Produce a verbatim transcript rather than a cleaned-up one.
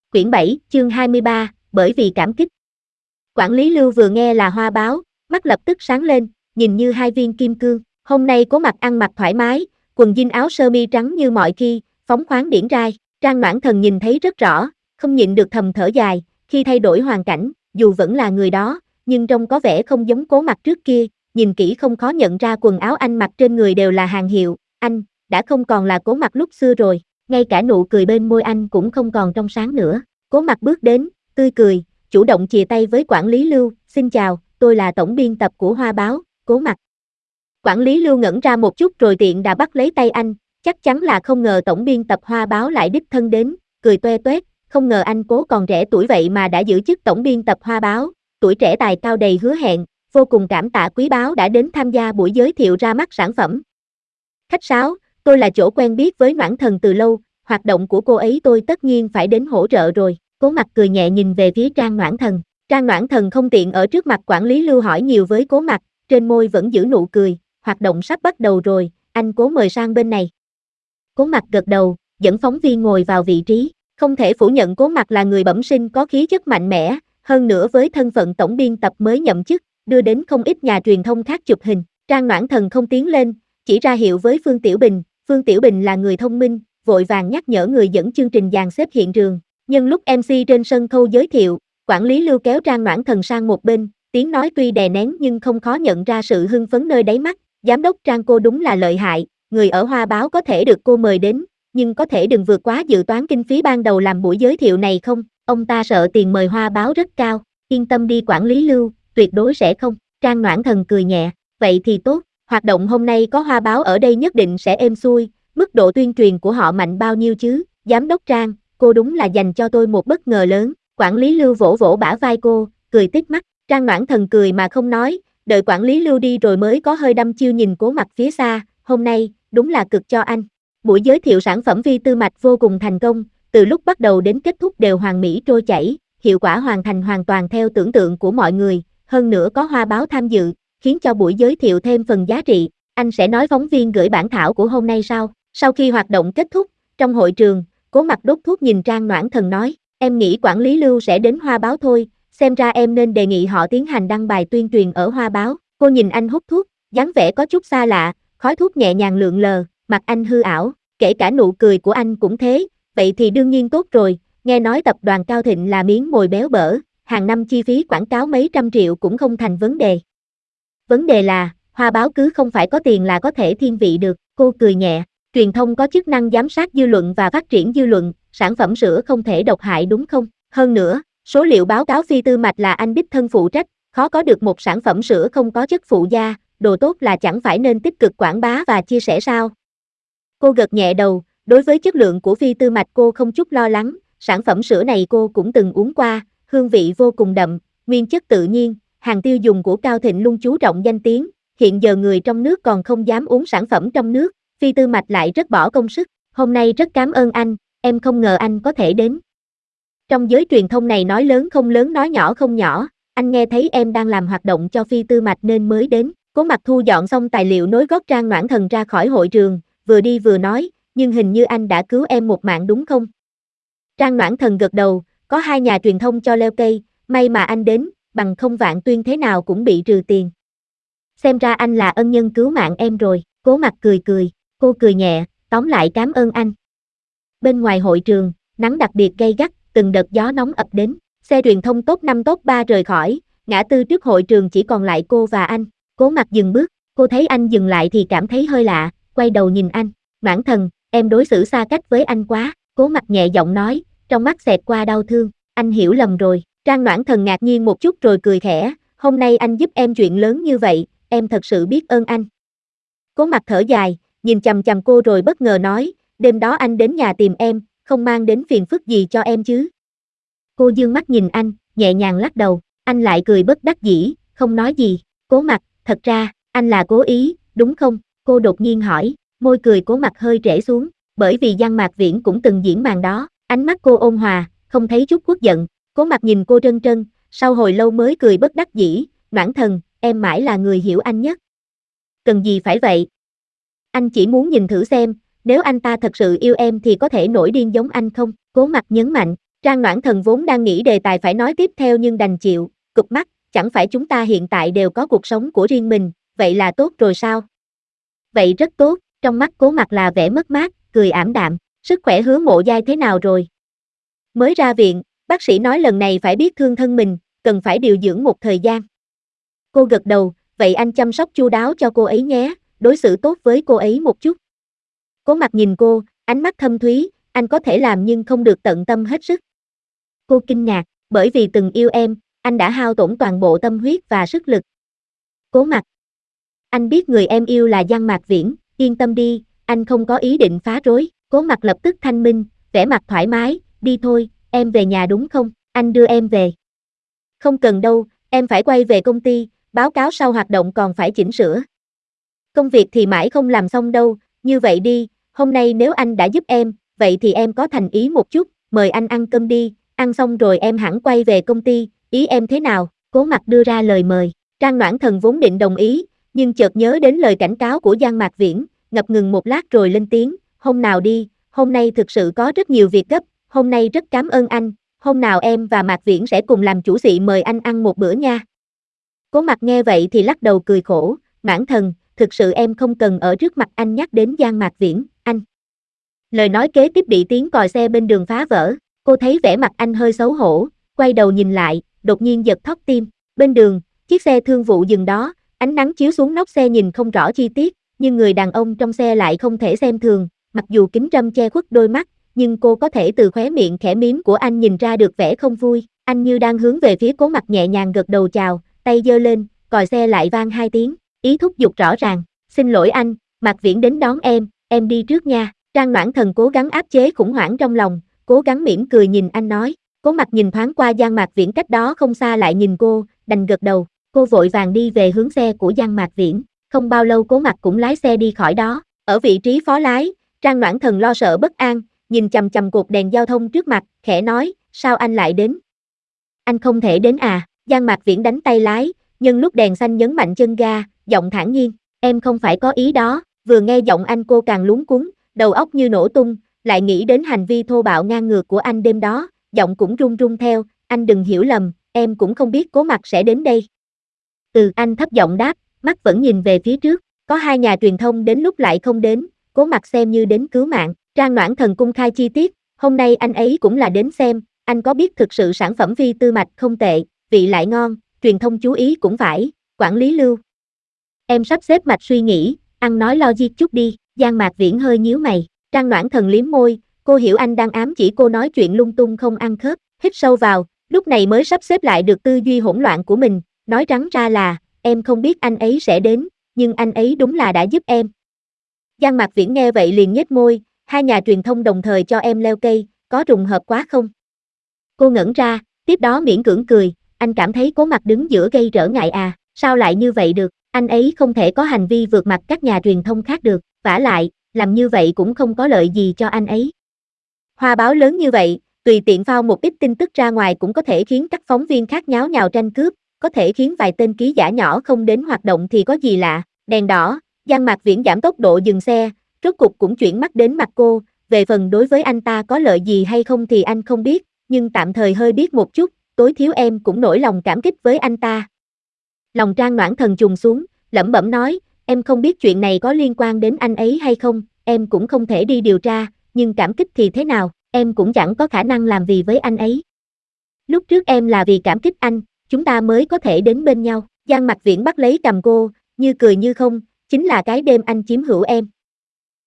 Quyển bảy, chương hai mươi ba, bởi vì cảm kích. Quản lý Lưu vừa nghe là hoa báo, mắt lập tức sáng lên, nhìn như hai viên kim cương. Hôm nay Cố Mặc ăn mặc thoải mái, quần jean áo sơ mi trắng như mọi khi, phóng khoáng điển trai. Trang Noãn Thần nhìn thấy rất rõ, không nhịn được thầm thở dài, khi thay đổi hoàn cảnh, dù vẫn là người đó, nhưng trông có vẻ không giống Cố Mặc trước kia, nhìn kỹ không khó nhận ra quần áo anh mặc trên người đều là hàng hiệu, anh đã không còn là Cố Mặc lúc xưa rồi. Ngay cả nụ cười bên môi anh cũng không còn trong sáng nữa. Cố Mặc bước đến, tươi cười, chủ động chìa tay với quản lý Lưu, xin chào, tôi là tổng biên tập của Hoa báo, Cố Mặc. Quản lý Lưu ngẩn ra một chút rồi tiện đã bắt lấy tay anh, chắc chắn là không ngờ tổng biên tập Hoa báo lại đích thân đến, cười toe toét, không ngờ anh Cố còn trẻ tuổi vậy mà đã giữ chức tổng biên tập Hoa báo, tuổi trẻ tài cao đầy hứa hẹn, vô cùng cảm tạ quý báo đã đến tham gia buổi giới thiệu ra mắt sản phẩm. Khách sáo, tôi là chỗ quen biết với Noãn Thần từ lâu, hoạt động của cô ấy tôi tất nhiên phải đến hỗ trợ rồi. Cố Mặc cười nhẹ nhìn về phía Trang Noãn Thần. Trang Noãn Thần không tiện ở trước mặt quản lý Lưu hỏi nhiều với Cố Mặc, trên môi vẫn giữ nụ cười, hoạt động sắp bắt đầu rồi, anh Cố mời sang bên này. Cố Mặc gật đầu, dẫn phóng viên ngồi vào vị trí, không thể phủ nhận Cố Mặc là người bẩm sinh có khí chất mạnh mẽ, hơn nữa với thân phận tổng biên tập mới nhậm chức, đưa đến không ít nhà truyền thông khác chụp hình. Trang Noãn Thần không tiến lên, chỉ ra hiệu với Phương Tiểu Bình, Phương Tiểu Bình là người thông minh, vội vàng nhắc nhở người dẫn chương trình dàn xếp hiện trường. Nhưng lúc em xê trên sân khấu giới thiệu, quản lý Lưu kéo Trang Noãn Thần sang một bên, tiếng nói tuy đè nén nhưng không khó nhận ra sự hưng phấn nơi đáy mắt. Giám đốc Trang cô đúng là lợi hại, người ở Hoa báo có thể được cô mời đến, nhưng có thể đừng vượt quá dự toán kinh phí ban đầu làm buổi giới thiệu này không? Ông ta sợ tiền mời Hoa báo rất cao, yên tâm đi quản lý Lưu, tuyệt đối sẽ không. Trang Noãn Thần cười nhẹ, vậy thì tốt, hoạt động hôm nay có Hoa báo ở đây nhất định sẽ êm xuôi, mức độ tuyên truyền của họ mạnh bao nhiêu chứ? Giám đốc Trang, cô đúng là dành cho tôi một bất ngờ lớn. Quản lý Lưu vỗ vỗ bả vai cô, cười tít mắt. Trang Noãn Thần cười mà không nói, đợi quản lý Lưu đi rồi mới có hơi đăm chiêu nhìn Cố Mặc phía xa. Hôm nay, đúng là cực cho anh. Buổi giới thiệu sản phẩm vi tư mạch vô cùng thành công, từ lúc bắt đầu đến kết thúc đều hoàn mỹ trôi chảy, hiệu quả hoàn thành hoàn toàn theo tưởng tượng của mọi người, hơn nữa có Hoa báo tham dự, khiến cho buổi giới thiệu thêm phần giá trị. Anh sẽ nói phóng viên gửi bản thảo của hôm nay sao? Sau khi hoạt động kết thúc, trong hội trường, Cố Mặc đốt thuốc nhìn Trang Noãn Thần nói, em nghĩ quản lý Lưu sẽ đến Hoa báo thôi, xem ra em nên đề nghị họ tiến hành đăng bài tuyên truyền ở Hoa báo. Cô nhìn anh hút thuốc, dáng vẻ có chút xa lạ, khói thuốc nhẹ nhàng lượn lờ, mặt anh hư ảo, kể cả nụ cười của anh cũng thế, vậy thì đương nhiên tốt rồi, nghe nói tập đoàn Cao Thịnh là miếng mồi béo bở, hàng năm chi phí quảng cáo mấy trăm triệu cũng không thành vấn đề. Vấn đề là, Hoa báo cứ không phải có tiền là có thể thiên vị được, cô cười nhẹ. Truyền thông có chức năng giám sát dư luận và phát triển dư luận, sản phẩm sữa không thể độc hại đúng không? Hơn nữa, số liệu báo cáo phi tư mạch là anh đích thân phụ trách, khó có được một sản phẩm sữa không có chất phụ gia, đồ tốt là chẳng phải nên tích cực quảng bá và chia sẻ sao? Cô gật nhẹ đầu, đối với chất lượng của phi tư mạch cô không chút lo lắng, sản phẩm sữa này cô cũng từng uống qua, hương vị vô cùng đậm, nguyên chất tự nhiên, hàng tiêu dùng của Cao Thịnh luôn chú trọng danh tiếng, hiện giờ người trong nước còn không dám uống sản phẩm trong nước. Phi tư mạch lại rất bỏ công sức, hôm nay rất cảm ơn anh, em không ngờ anh có thể đến. Trong giới truyền thông này nói lớn không lớn nói nhỏ không nhỏ, anh nghe thấy em đang làm hoạt động cho phi tư mạch nên mới đến. Cố Mặc thu dọn xong tài liệu nối gót Trang Noãn Thần ra khỏi hội trường, vừa đi vừa nói, nhưng hình như anh đã cứu em một mạng đúng không? Trang Noãn Thần gật đầu, có hai nhà truyền thông cho leo cây, may mà anh đến, bằng không Vạn Tuyên thế nào cũng bị trừ tiền. Xem ra anh là ân nhân cứu mạng em rồi. Cố Mặc cười cười. Cô cười nhẹ, tóm lại cảm ơn anh. Bên ngoài hội trường, nắng đặc biệt gay gắt, từng đợt gió nóng ập đến, xe truyền thông top năm top ba rời khỏi, ngã tư trước hội trường chỉ còn lại cô và anh. Cố Mặc dừng bước, cô thấy anh dừng lại thì cảm thấy hơi lạ, quay đầu nhìn anh. Noãn Thần, em đối xử xa cách với anh quá. Cố Mặc nhẹ giọng nói, trong mắt xẹt qua đau thương, anh hiểu lầm rồi. Trang Noãn Thần ngạc nhiên một chút rồi cười khẽ, hôm nay anh giúp em chuyện lớn như vậy, em thật sự biết ơn anh. Cố Mặc thở dài, nhìn chằm chằm cô rồi bất ngờ nói, đêm đó anh đến nhà tìm em, không mang đến phiền phức gì cho em chứ? Cô dương mắt nhìn anh, nhẹ nhàng lắc đầu, anh lại cười bất đắc dĩ, không nói gì. Cố Mặc, thật ra, anh là cố ý, đúng không? Cô đột nhiên hỏi, môi cười Cố Mặc hơi trễ xuống, bởi vì Giang Mạc Viễn cũng từng diễn màn đó, ánh mắt cô ôn hòa, không thấy chút uất giận. Cố Mặc nhìn cô trân trân, sau hồi lâu mới cười bất đắc dĩ, Noãn Thần, em mãi là người hiểu anh nhất. Cần gì phải vậy? Anh chỉ muốn nhìn thử xem, nếu anh ta thật sự yêu em thì có thể nổi điên giống anh không? Cố Mặc nhấn mạnh, Trang Noãn Thần vốn đang nghĩ đề tài phải nói tiếp theo nhưng đành chịu, cụp mắt, chẳng phải chúng ta hiện tại đều có cuộc sống của riêng mình, vậy là tốt rồi sao? Vậy rất tốt, trong mắt Cố Mặc là vẻ mất mát, cười ảm đạm, sức khỏe Hứa Mộ Giai thế nào rồi? Mới ra viện, bác sĩ nói lần này phải biết thương thân mình, cần phải điều dưỡng một thời gian. Cô gật đầu, vậy anh chăm sóc chu đáo cho cô ấy nhé, đối xử tốt với cô ấy một chút. Cố Mặc nhìn cô, ánh mắt thâm thúy, anh có thể làm nhưng không được tận tâm hết sức. Cô kinh ngạc, bởi vì từng yêu em, anh đã hao tổn toàn bộ tâm huyết và sức lực. Cố Mặc, anh biết người em yêu là Giang Mạc Viễn, yên tâm đi, anh không có ý định phá rối. Cố Mặc lập tức thanh minh, vẻ mặt thoải mái, đi thôi, em về nhà đúng không, anh đưa em về. Không cần đâu, em phải quay về công ty, báo cáo sau hoạt động còn phải chỉnh sửa. Công việc thì mãi không làm xong đâu, như vậy đi, hôm nay nếu anh đã giúp em, vậy thì em có thành ý một chút, mời anh ăn cơm đi, ăn xong rồi em hẳn quay về công ty, ý em thế nào? Cố Mặc đưa ra lời mời, Trang Noãn Thần vốn định đồng ý, nhưng chợt nhớ đến lời cảnh cáo của Giang Mạc Viễn, ngập ngừng một lát rồi lên tiếng, hôm nào đi, hôm nay thực sự có rất nhiều việc gấp, hôm nay rất cảm ơn anh, hôm nào em và Mạc Viễn sẽ cùng làm chủ xị mời anh ăn một bữa nha. Cố Mặc nghe vậy thì lắc đầu cười khổ, Noãn Thần, thực sự em không cần ở trước mặt anh nhắc đến Giang Mạc Viễn, anh. Lời nói kế tiếp bị tiếng còi xe bên đường phá vỡ, cô thấy vẻ mặt anh hơi xấu hổ, quay đầu nhìn lại, đột nhiên giật thót tim, bên đường, chiếc xe thương vụ dừng đó, ánh nắng chiếu xuống nóc xe nhìn không rõ chi tiết, nhưng người đàn ông trong xe lại không thể xem thường, mặc dù kính râm che khuất đôi mắt, nhưng cô có thể từ khóe miệng khẽ mím của anh nhìn ra được vẻ không vui, anh như đang hướng về phía Cố Mặc nhẹ nhàng gật đầu chào, tay giơ lên, còi xe lại vang hai tiếng, ý thúc giục rõ ràng, xin lỗi anh, Mạc Viễn đến đón em, em đi trước nha. Trang Noãn Thần cố gắng áp chế khủng hoảng trong lòng, cố gắng mỉm cười nhìn anh nói, Cố Mặc nhìn thoáng qua Giang Mạc Viễn cách đó không xa lại nhìn cô, đành gật đầu, cô vội vàng đi về hướng xe của Giang Mạc Viễn, không bao lâu Cố Mặc cũng lái xe đi khỏi đó, ở vị trí phó lái, Trang Noãn Thần lo sợ bất an, nhìn chằm chằm cột đèn giao thông trước mặt, khẽ nói, sao anh lại đến? Anh không thể đến à? Giang Mạc Viễn đánh tay lái, nhân lúc đèn xanh nhấn mạnh chân ga, giọng thản nhiên, em không phải có ý đó, vừa nghe giọng anh cô càng luống cuống, đầu óc như nổ tung, lại nghĩ đến hành vi thô bạo ngang ngược của anh đêm đó, giọng cũng run run theo, anh đừng hiểu lầm, em cũng không biết Cố Mặc sẽ đến đây. Ừ, anh thấp giọng đáp, mắt vẫn nhìn về phía trước, có hai nhà truyền thông đến lúc lại không đến, Cố Mặc xem như đến cứu mạng, Trang Noãn Thần cung khai chi tiết, hôm nay anh ấy cũng là đến xem, anh có biết thực sự sản phẩm phi tư mạch không tệ, vị lại ngon, truyền thông chú ý cũng phải, quản lý Lưu. Em sắp xếp mạch suy nghĩ, ăn nói logic chút đi, Giang Mạc Viễn hơi nhíu mày, Trang Noãn Thần liếm môi, cô hiểu anh đang ám chỉ cô nói chuyện lung tung không ăn khớp, hít sâu vào, lúc này mới sắp xếp lại được tư duy hỗn loạn của mình, nói trắng ra là, em không biết anh ấy sẽ đến, nhưng anh ấy đúng là đã giúp em. Giang Mạc Viễn nghe vậy liền nhếch môi, hai nhà truyền thông đồng thời cho em leo cây, có trùng hợp quá không? Cô ngẩn ra, tiếp đó miễn cưỡng cười, anh cảm thấy Cố Mặc đứng giữa gây trở ngại à, sao lại như vậy được, anh ấy không thể có hành vi vượt mặt các nhà truyền thông khác được, vả lại, làm như vậy cũng không có lợi gì cho anh ấy. Hoa báo lớn như vậy, tùy tiện phao một ít tin tức ra ngoài cũng có thể khiến các phóng viên khác nháo nhào tranh cướp, có thể khiến vài tên ký giả nhỏ không đến hoạt động thì có gì lạ, đèn đỏ, Giang Mạc Viễn giảm tốc độ dừng xe, rốt cục cũng chuyển mắt đến mặt cô, về phần đối với anh ta có lợi gì hay không thì anh không biết, nhưng tạm thời hơi biết một chút, tối thiếu em cũng nổi lòng cảm kích với anh ta. Lòng Trang Noãn Thần trùng xuống, lẩm bẩm nói, em không biết chuyện này có liên quan đến anh ấy hay không, em cũng không thể đi điều tra, nhưng cảm kích thì thế nào, em cũng chẳng có khả năng làm gì với anh ấy. Lúc trước em là vì cảm kích anh, chúng ta mới có thể đến bên nhau, Giang Mạc Viễn bắt lấy cầm cô, như cười như không, chính là cái đêm anh chiếm hữu em.